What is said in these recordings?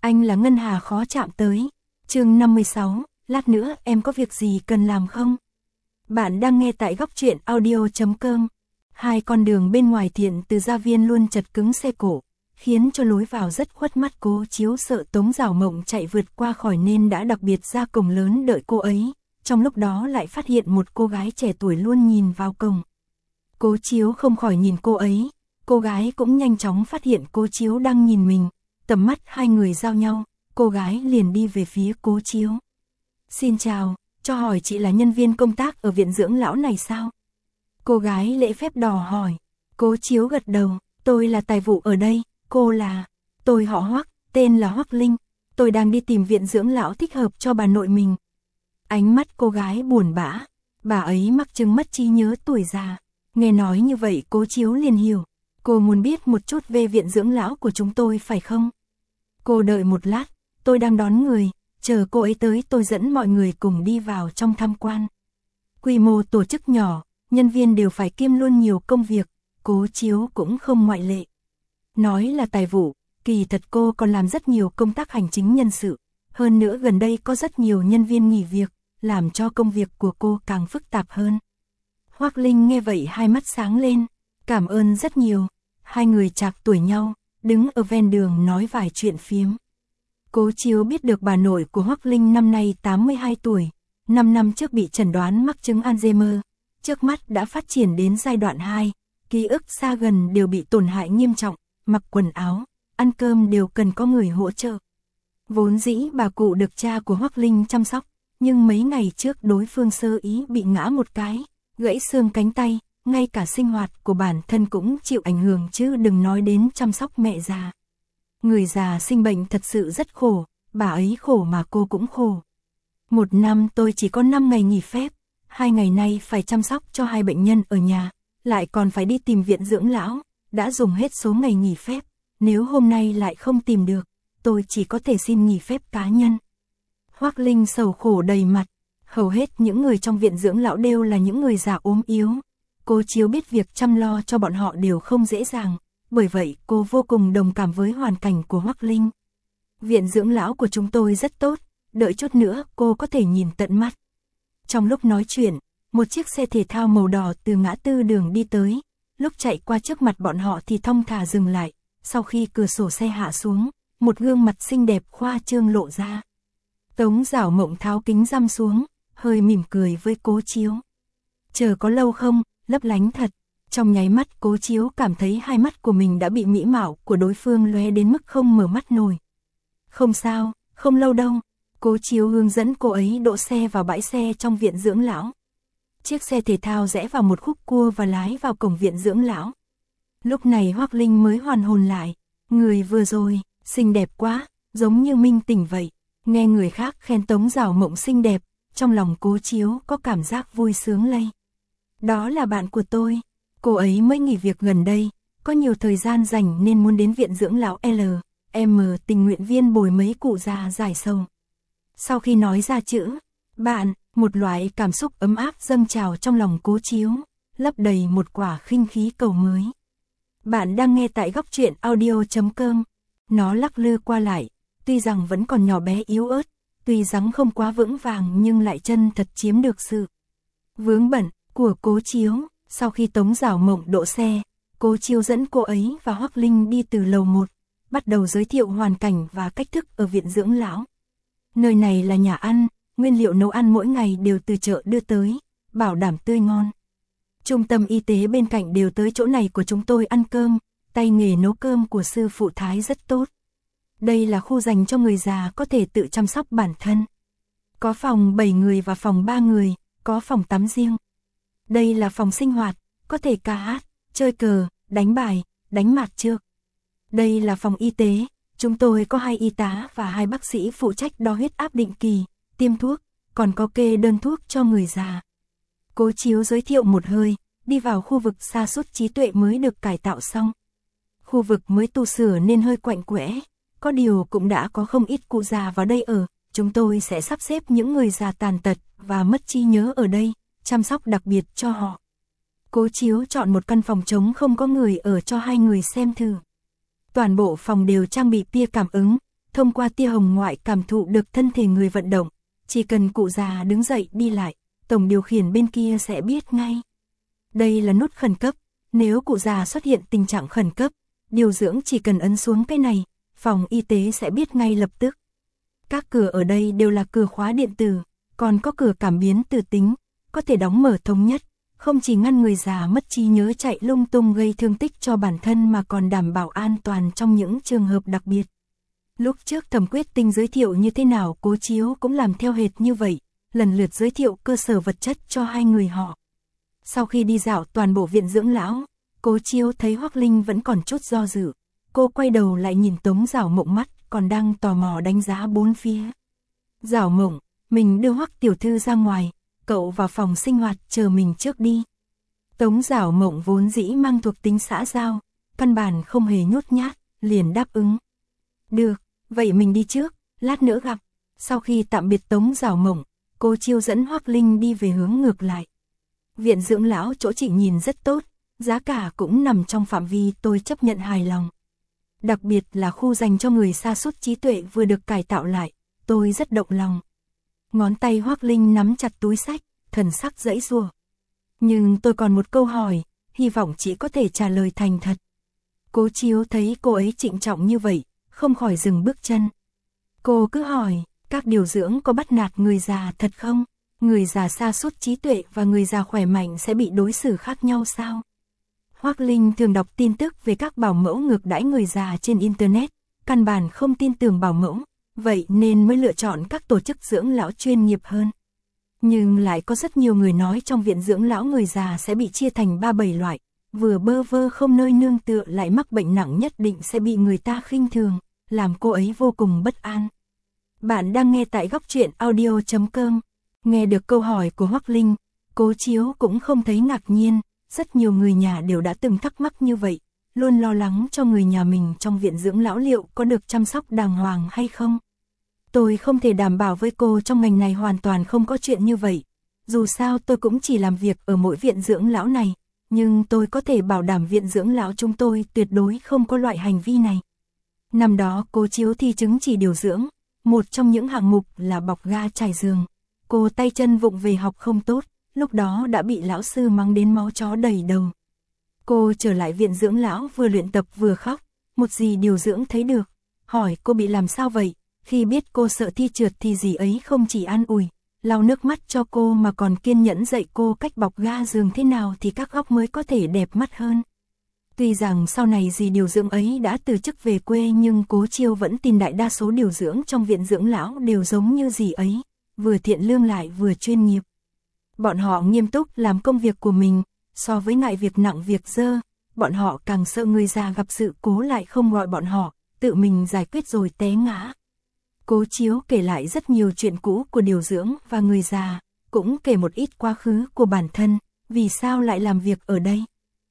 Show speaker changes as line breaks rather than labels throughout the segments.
Anh là Ngân Hà khó chạm tới. Chương 56, lát nữa em có việc gì cần làm không? Bạn đang nghe tại góc truyện audio.com. Hai con đường bên ngoài Thiện Từ gia viên luôn chật cứng xe cộ, khiến cho lối vào rất khuất mắt. Cố Chiếu sợ Tống Giảo Mộng chạy vượt qua khỏi nên đã đặc biệt ra cổng lớn đợi cô ấy. Trong lúc đó lại phát hiện một cô gái trẻ tuổi luôn nhìn vào cổng. Cố Chiếu không khỏi nhìn cô ấy, cô gái cũng nhanh chóng phát hiện Cố Chiếu đang nhìn mình. Tầm mắt hai người giao nhau, cô gái liền đi về phía Cố Chiếu. Xin chào, cho hỏi chị là nhân viên công tác ở viện dưỡng lão này sao? Cô gái lễ phép đò hỏi. Cố Chiếu gật đầu, tôi là tài vụ ở đây, cô là... Tôi họ Hoắc, tên là Hoắc Linh, tôi đang đi tìm viện dưỡng lão thích hợp cho bà nội mình. Ánh mắt cô gái buồn bã, bà ấy mắc chứng mất trí nhớ tuổi già. Nghe nói như vậy Cố Chiếu liền hiểu, cô muốn biết một chút về viện dưỡng lão của chúng tôi phải không? Cô đợi một lát, tôi đang đón người, chờ cô ấy tới tôi dẫn mọi người cùng đi vào trong tham quan. Quy mô tổ chức nhỏ, nhân viên đều phải kiêm luôn nhiều công việc, Cố Chiếu cũng không ngoại lệ. Nói là tài vụ, kỳ thật cô còn làm rất nhiều công tác hành chính nhân sự, hơn nữa gần đây có rất nhiều nhân viên nghỉ việc, làm cho công việc của cô càng phức tạp hơn. Hoắc Linh nghe vậy hai mắt sáng lên, cảm ơn rất nhiều. Hai người trạc tuổi nhau, đứng ở ven đường nói vài chuyện phiếm. Cố Chiếu biết được bà nội của Hoắc Linh năm nay 82 tuổi, 5 năm trước bị chẩn đoán mắc chứng Alzheimer, trước mắt đã phát triển đến giai đoạn 2, ký ức xa gần đều bị tổn hại nghiêm trọng, mặc quần áo, ăn cơm đều cần có người hỗ trợ. Vốn dĩ bà cụ được cha của Hoắc Linh chăm sóc, nhưng mấy ngày trước đối phương sơ ý bị ngã một cái, gãy xương cánh tay, ngay cả sinh hoạt của bản thân cũng chịu ảnh hưởng chứ đừng nói đến chăm sóc mẹ già. Người già sinh bệnh thật sự rất khổ, bà ấy khổ mà cô cũng khổ. Một năm tôi chỉ có 5 ngày nghỉ phép, 2 ngày nay phải chăm sóc cho 2 bệnh nhân ở nhà, lại còn phải đi tìm viện dưỡng lão, đã dùng hết số ngày nghỉ phép, nếu hôm nay lại không tìm được, tôi chỉ có thể xin nghỉ phép cá nhân. Hoắc Linh sầu khổ đầy mặt, hầu hết những người trong viện dưỡng lão đều là những người già ốm yếu. Cố Chiếu biết việc chăm lo cho bọn họ đều không dễ dàng, bởi vậy cô vô cùng đồng cảm với hoàn cảnh của Hoắc Linh. Viện dưỡng lão của chúng tôi rất tốt, đợi chút nữa cô có thể nhìn tận mắt. Trong lúc nói chuyện, một chiếc xe thể thao màu đỏ từ ngã tư đường đi tới, lúc chạy qua trước mặt bọn họ thì thong thả dừng lại, sau khi cửa sổ xe hạ xuống, một gương mặt xinh đẹp khoa trương lộ ra. Tống Giảo Mộng tháo kính râm xuống, hơi mỉm cười với Cố Chiếu. Chờ có lâu không, lấp lánh thật. Trong nháy mắt Cố Chiếu cảm thấy hai mắt của mình đã bị mỹ mạo của đối phương lóe đến mức không mở mắt nổi. Không sao, không lâu đâu. Cố Chiếu hướng dẫn cô ấy đỗ xe vào bãi xe trong viện dưỡng lão. Chiếc xe thể thao rẽ vào một khúc cua và lái vào cổng viện dưỡng lão. Lúc này Hoắc Linh mới hoàn hồn lại. Người vừa rồi, xinh đẹp quá, giống như minh tỉnh vậy. Nghe người khác khen Tống Giảo Mộng xinh đẹp, trong lòng Cố Chiếu có cảm giác vui sướng lây. Đó là bạn của tôi, cô ấy mới nghỉ việc gần đây, có nhiều thời gian rảnh nên muốn đến viện dưỡng lão LM tình nguyện viên bồi mấy cụ già giải sầu. Sau khi nói ra chữ bạn, một loại cảm xúc ấm áp dâng trào trong lòng Cố Chiếu, lấp đầy một quả khinh khí cầu mới. Bạn đang nghe tại góc truyện audio.com. Nó lắc lư qua lại, tuy rằng vẫn còn nhỏ bé yếu ớt, tuy rằng không quá vững vàng nhưng lại chân thật chiếm được sự vướng bận của Cố Chiếu. Sau khi Tống Giảo Mộng đỗ xe, Cố Chiếu dẫn cô ấy và Hoắc Linh đi từ lầu 1, bắt đầu giới thiệu hoàn cảnh và cách thức ở viện dưỡng lão. Nơi này là nhà ăn, nguyên liệu nấu ăn mỗi ngày đều từ chợ đưa tới, bảo đảm tươi ngon. Trung tâm y tế bên cạnh đều tới chỗ này của chúng tôi ăn cơm, tay nghề nấu cơm của sư phụ Thái rất tốt. Đây là khu dành cho người già có thể tự chăm sóc bản thân. Có phòng 7 người và phòng 3 người, có phòng tắm riêng. Đây là phòng sinh hoạt, có thể ca hát, chơi cờ, đánh bài, đánh mạc trược. Đây là phòng y tế, chúng tôi có 2 y tá và 2 bác sĩ phụ trách đo huyết áp định kỳ, tiêm thuốc, còn có kê đơn thuốc cho người già. Cố Chiếu giới thiệu một hơi, đi vào khu vực sa sút trí tuệ mới được cải tạo xong. Khu vực mới tu sửa nên hơi quạnh quẽ, có điều cũng đã có không ít cụ già vào đây ở, chúng tôi sẽ sắp xếp những người già tàn tật và mất trí nhớ ở đây, chăm sóc đặc biệt cho họ. Cố Chiếu chọn một căn phòng trống không có người ở cho 2 người xem thử. Toàn bộ phòng đều trang bị tia cảm ứng, thông qua tia hồng ngoại cảm thụ được thân thể người vận động, chỉ cần cụ già đứng dậy đi lại, tổng điều khiển bên kia sẽ biết ngay. Đây là nút khẩn cấp, nếu cụ già xuất hiện tình trạng khẩn cấp, điều dưỡng chỉ cần ấn xuống cái này, phòng y tế sẽ biết ngay lập tức. Các cửa ở đây đều là cửa khóa điện tử, còn có cửa cảm biến từ tính, có thể đóng mở thống nhất, không chỉ ngăn người già mất trí nhớ chạy lung tung gây thương tích cho bản thân mà còn đảm bảo an toàn trong những trường hợp đặc biệt. Lúc trước Thẩm Quyết Tinh giới thiệu như thế nào, Cố Chiếu cũng làm theo hệt như vậy, lần lượt giới thiệu cơ sở vật chất cho hai người họ. Sau khi đi dạo toàn bộ viện dưỡng lão, Cố Chiếu thấy Hoắc Linh vẫn còn chút do dự, cô quay đầu lại nhìn Tống Giảo Mộng mắt còn đang tò mò đánh giá bốn phía. Giảo Mộng, mình đưa Hoắc tiểu thư ra ngoài, cậu vào phòng sinh hoạt chờ mình trước đi. Tống Giảo Mộng vốn dĩ mang thuộc tính xã giao, căn bản không hề nhút nhát, liền đáp ứng. Được, vậy mình đi trước, lát nữa gặp. Sau khi tạm biệt Tống Giảo Mộng, Cố Chiêu dẫn Hoắc Linh đi về hướng ngược lại. Viện dưỡng lão chỗ chị nhìn rất tốt, giá cả cũng nằm trong phạm vi tôi chấp nhận hài lòng. Đặc biệt là khu dành cho người sa sút trí tuệ vừa được cải tạo lại, tôi rất động lòng. Ngón tay Hoắc Linh nắm chặt túi xách, thần sắc giãy giụa. Nhưng tôi còn một câu hỏi, hy vọng chị có thể trả lời thành thật. Cố Chiếu thấy cô ấy trịnh trọng như vậy, không khỏi dừng bước chân. Cô cứ hỏi, các điều dưỡng có bắt nạt người già thật không? Người già sa sút trí tuệ và người già khỏe mạnh sẽ bị đối xử khác nhau sao? Hoắc Linh thường đọc tin tức về các bảo mẫu ngược đãi người già trên Internet, căn bản không tin tưởng bảo mẫu, vậy nên mới lựa chọn các tổ chức dưỡng lão chuyên nghiệp hơn. Nhưng lại có rất nhiều người nói trong viện dưỡng lão người già sẽ bị chia thành 3-7 loại, vừa bơ vơ không nơi nương tựa lại mắc bệnh nặng nhất định sẽ bị người ta khinh thường, làm cô ấy vô cùng bất an. Bạn đang nghe tại Góc Truyện Audio.com. Nghe được câu hỏi của Hoắc Linh, Cố Chiếu cũng không thấy ngạc nhiên, rất nhiều người nhà đều đã từng thắc mắc như vậy, luôn lo lắng cho người nhà mình trong viện dưỡng lão liệu có được chăm sóc đàng hoàng hay không. Tôi không thể đảm bảo với cô trong ngành này hoàn toàn không có chuyện như vậy, dù sao tôi cũng chỉ làm việc ở mỗi viện dưỡng lão này, nhưng tôi có thể bảo đảm viện dưỡng lão chúng tôi tuyệt đối không có loại hành vi này. Năm đó Cố Chiếu thi chứng chỉ điều dưỡng, một trong những hạng mục là bọc ga trải giường. Cô tay chân vụng về học không tốt, lúc đó đã bị lão sư mắng đến máu chó đầy đầu. Cô trở lại viện dưỡng lão vừa luyện tập vừa khóc, một dì điều dưỡng thấy được, hỏi cô bị làm sao vậy, khi biết cô sợ thi trượt thì dì ấy không chỉ an ủi, lau nước mắt cho cô mà còn kiên nhẫn dạy cô cách bọc ga giường thế nào thì các góc mới có thể đẹp mắt hơn. Tuy rằng sau này dì điều dưỡng ấy đã từ chức về quê nhưng Cố Chiêu vẫn tin đại đa số điều dưỡng trong viện dưỡng lão đều giống như dì ấy, vừa thiện lương lại vừa chuyên nghiệp. Bọn họ nghiêm túc làm công việc của mình, so với ngại việc nặng việc dơ, bọn họ càng sợ người già gặp sự cố lại không gọi bọn họ, tự mình giải quyết rồi té ngã. Cố Chiếu kể lại rất nhiều chuyện cũ của điều dưỡng và người già, cũng kể một ít quá khứ của bản thân, vì sao lại làm việc ở đây.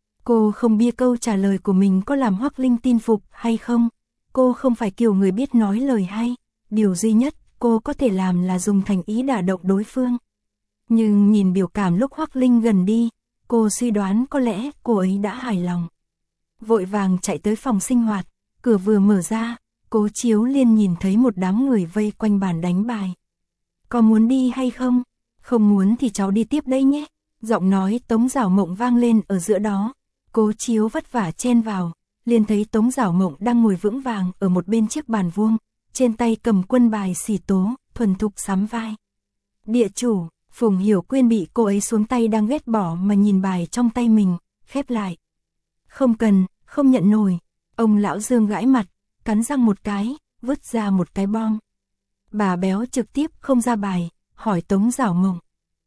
Cô không biết câu trả lời của mình có làm Hoắc Linh tin phục hay không, cô không phải kiểu người biết nói lời hay, điều duy nhất cô có thể làm là dùng thành ý đả động đối phương. Nhưng nhìn biểu cảm lúc Hoắc Linh gần đi, cô suy đoán có lẽ cô ấy đã hài lòng. Vội vàng chạy tới phòng sinh hoạt, cửa vừa mở ra, Cố Chiếu liền nhìn thấy một đám người vây quanh bàn đánh bài. Có muốn đi hay không? Không muốn thì cháu đi tiếp đây nhé. Giọng nói Tống Giảo Mộng vang lên ở giữa đó. Cố Chiếu vất vả chen vào, liền thấy Tống Giảo Mộng đang ngồi vững vàng ở một bên chiếc bàn vuông, trên tay cầm quân bài xỉ tố, thuần thục sắm vai. Địa chủ, Phùng Hiểu Quyên bị cô ấy xuống tay đang ghét bỏ mà nhìn bài trong tay mình, khép lại. Không cần, không nhận nổi. Ông lão Dương gãi mặt, cắn răng một cái, vứt ra một cái bom. Bà béo trực tiếp không ra bài, hỏi Tống Giảo Mộng.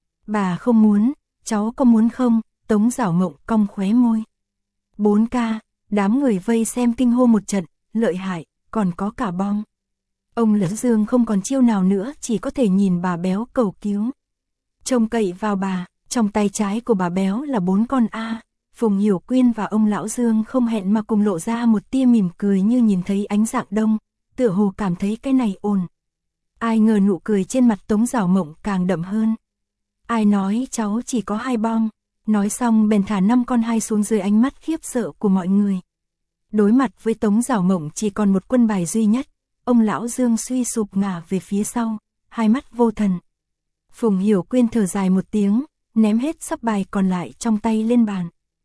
Bà không muốn, cháu có muốn không? Tống Giảo Mộng cong khóe môi. 4K, đám người vây xem kinh hô một trận, lợi hại, còn có cả bom. Ông lão Dương không còn chiêu nào nữa, chỉ có thể nhìn bà béo cầu cứu. Trông cậy vào bà, trong tay trái của bà béo là 4 con A. Phùng Hiểu Quyên và ông lão Dương không hẹn mà cùng lộ ra một tia mỉm cười như nhìn thấy ánh dạng đông, tựa hồ cảm thấy cái này ổn. Ai ngờ nụ cười trên mặt Tống Giảo Mộng càng đậm hơn. Ai nói cháu chỉ có 2 bom, nói xong bèn thả 5 con 2 xuống dưới ánh mắt khiếp sợ của mọi người. Đối mặt với Tống Giảo Mộng chỉ còn một quân bài duy nhất, ông lão Dương suy sụp ngả về phía sau, hai mắt vô thần. Phùng Hiểu Quyên thở dài một tiếng, ném hết sấp bài còn lại trong tay lên bàn.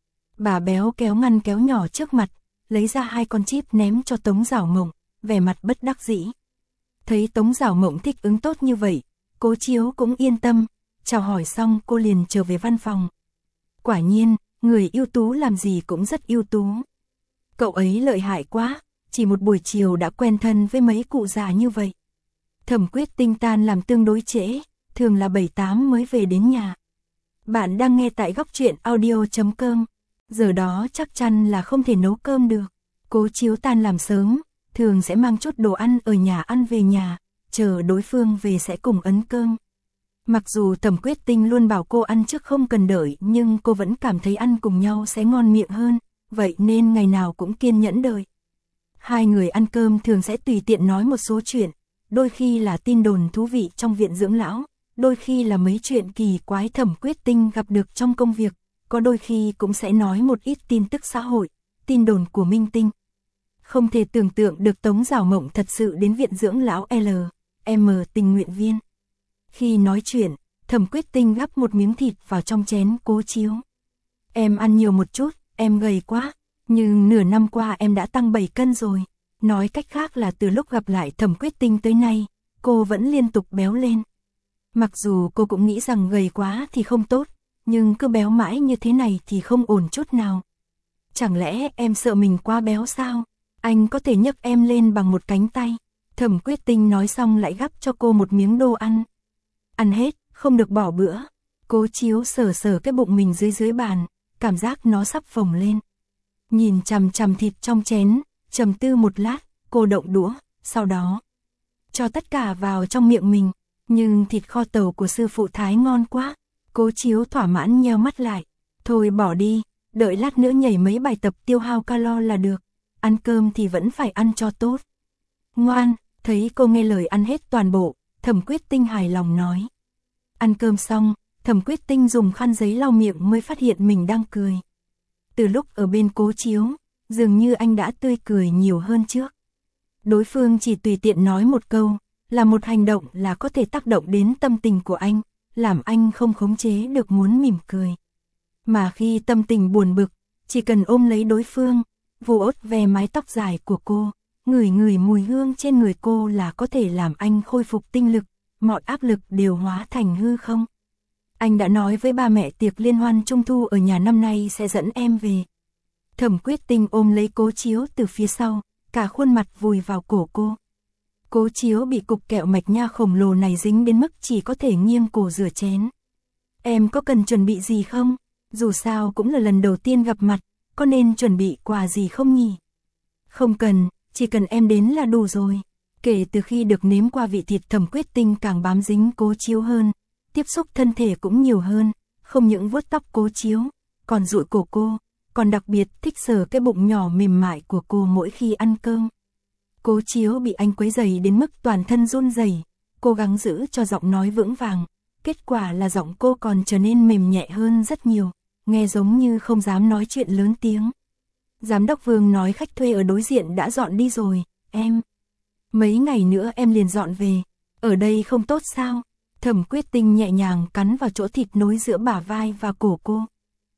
Bà béo kéo ngăn kéo nhỏ trước mặt, lấy ra 2 con chip ném cho Tống Giảo Mộng, vẻ mặt bất đắc dĩ. Thấy Tống Giảo Mộng thích ứng tốt như vậy, Cố Chiếu cũng yên tâm, chào hỏi xong cô liền trở về văn phòng. Quả nhiên, người ưu tú làm gì cũng rất ưu tú. Cậu ấy lợi hại quá, chỉ một buổi chiều đã quen thân với mấy cụ già như vậy. Thẩm Quyết Tinh tan làm tương đối trễ, thường là 7-8 mới về đến nhà. Bạn đang nghe tại góc truyện audio.com, giờ đó chắc chắn là không thể nấu cơm được. Cố Chiếu tan làm sớm, thường sẽ mang chút đồ ăn ở nhà ăn về nhà, chờ đối phương về sẽ cùng ấn cơm. Mặc dù Thẩm Quyết Tinh luôn bảo cô ăn trước không cần đợi, nhưng cô vẫn cảm thấy ăn cùng nhau sẽ ngon miệng hơn, vậy nên ngày nào cũng kiên nhẫn đợi. Hai người ăn cơm thường sẽ tùy tiện nói một số chuyện, đôi khi là tin đồn thú vị trong viện dưỡng lão, đôi khi là mấy chuyện kỳ quái Thẩm Quyết Tinh gặp được trong công việc, có đôi khi cũng sẽ nói một ít tin tức xã hội, tin đồn của minh tinh. Không thể tưởng tượng được Tống Giảo Mộng thật sự đến viện dưỡng lão LM tình nguyện viên. Khi nói chuyện, Thẩm Quyết Tinh gắp một miếng thịt vào trong chén Cố Chiếu. Em ăn nhiều một chút, em gầy quá, nhưng nửa năm qua em đã tăng 7 cân rồi. Nói cách khác là từ lúc gặp lại Thẩm Quyết Tinh tới nay, cô vẫn liên tục béo lên. Mặc dù cô cũng nghĩ rằng gầy quá thì không tốt, nhưng cứ béo mãi như thế này thì không ổn chút nào. Chẳng lẽ em sợ mình quá béo sao? Anh có thể nhấc em lên bằng một cánh tay. Thẩm Quyết Tinh nói xong lại gắp cho cô một miếng đồ ăn. Ăn hết, không được bỏ bữa. Cố Chiếu sờ sờ cái bụng mình dưới bàn, cảm giác nó sắp phồng lên. Nhìn chằm chằm thịt trong chén, trầm tư một lát, cô động đũa, sau đó cho tất cả vào trong miệng mình. Nhưng thịt kho tàu của sư phụ thái ngon quá. Cố Chiếu thỏa mãn nheo mắt lại. Thôi bỏ đi, đợi lát nữa nhảy mấy bài tập tiêu hao calo là được. Ăn cơm thì vẫn phải ăn cho tốt. Ngoan, thấy cô nghe lời ăn hết toàn bộ, Thẩm Quyết Tinh hài lòng nói. Ăn cơm xong, Thẩm Quyết Tinh dùng khăn giấy lau miệng mới phát hiện mình đang cười. Từ lúc ở bên Cố Chiếu, dường như anh đã tươi cười nhiều hơn trước. Đối phương chỉ tùy tiện nói một câu, là một hành động là có thể tác động đến tâm tình của anh, làm anh không khống chế được muốn mỉm cười. Mà khi tâm tình buồn bực, chỉ cần ôm lấy đối phương, vô ốt ve mái tóc dài của cô, ngửi mùi hương trên người cô là có thể làm anh khôi phục tinh lực, mọi áp lực đều hóa thành hư không. Anh đã nói với ba mẹ tiệc liên hoan trung thu ở nhà năm nay sẽ dẫn em về. Thẩm Quyết Tinh ôm lấy Cố Chiếu từ phía sau, cả khuôn mặt vùi vào cổ cô. Cố Chiếu bị cục kẹo mạch nha khổng lồ này dính đến mức chỉ có thể nghiêng cổ rửa chén. Em có cần chuẩn bị gì không? Dù sao cũng là lần đầu tiên gặp mặt, có nên chuẩn bị quà gì không nhỉ? Không cần, chỉ cần em đến là đủ rồi. Kể từ khi được nếm qua vị thịt, Thẩm Quyết Tinh càng bám dính Cố Chiếu hơn, tiếp xúc thân thể cũng nhiều hơn, không những vuốt tóc Cố Chiếu, còn dụi cổ cô, còn đặc biệt thích sờ cái bụng nhỏ mềm mại của cô mỗi khi ăn cơm. Cố Chiếu bị anh quấy rầy đến mức toàn thân run rẩy, cố gắng giữ cho giọng nói vững vàng, kết quả là giọng cô còn trở nên mềm nhẹ hơn rất nhiều, nghe giống như không dám nói chuyện lớn tiếng. Giám đốc Vương nói khách thuê ở đối diện đã dọn đi rồi, em. Mấy ngày nữa em liền dọn về, ở đây không tốt sao? Thẩm Quyết Tinh nhẹ nhàng cắn vào chỗ thịt nối giữa bả vai và cổ cô.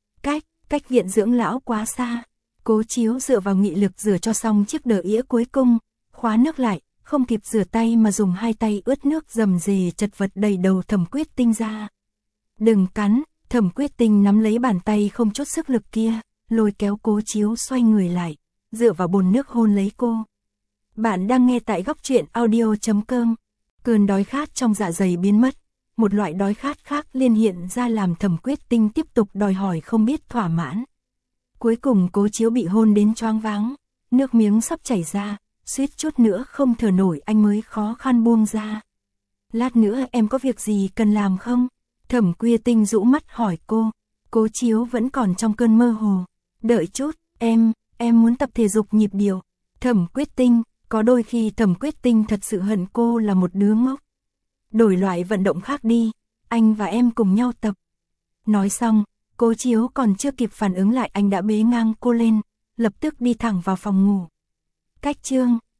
Cách viện dưỡng lão quá xa. Cố Chiếu dựa vào nghị lực rửa cho xong chiếc đờ ĩa cuối cùng, khóa nước lại, không kịp rửa tay mà dùng hai tay ướt nước rầm rề chật vật đẩy đầu Thẩm Quyết Tinh ra. Đừng cắn, Thẩm Quyết Tinh nắm lấy bàn tay không chút sức lực kia, lôi kéo Cố Chiếu xoay người lại, dựa vào bồn nước hôn lấy cô. Bạn đang nghe tại góc truyện audio.com. Cơn đói khát trong dạ dày biến mất, một loại đói khát khác liên hiện ra làm Thẩm Quyết Tinh tiếp tục đòi hỏi không biết thỏa mãn. Cuối cùng Cố Chiếu bị hôn đến choáng váng, nước miếng sắp chảy ra, suýt chút nữa không thở nổi anh mới khó khăn buông ra. Lát nữa em có việc gì cần làm không? Thẩm Quyết Tinh rũ mắt hỏi cô. Cố Chiếu vẫn còn trong cơn mơ hồ. Đợi chút, em muốn tập thể dục nhịp điệu. Thẩm Quyết Tinh, có đôi khi Thẩm Quyết Tinh thật sự hận cô là một đứa ngốc. Đổi loại vận động khác đi, anh và em cùng nhau tập. Nói xong, Cố Chiếu còn chưa kịp phản ứng lại anh đã bế ngang cô lên, lập tức đi thẳng vào phòng ngủ. Cách chương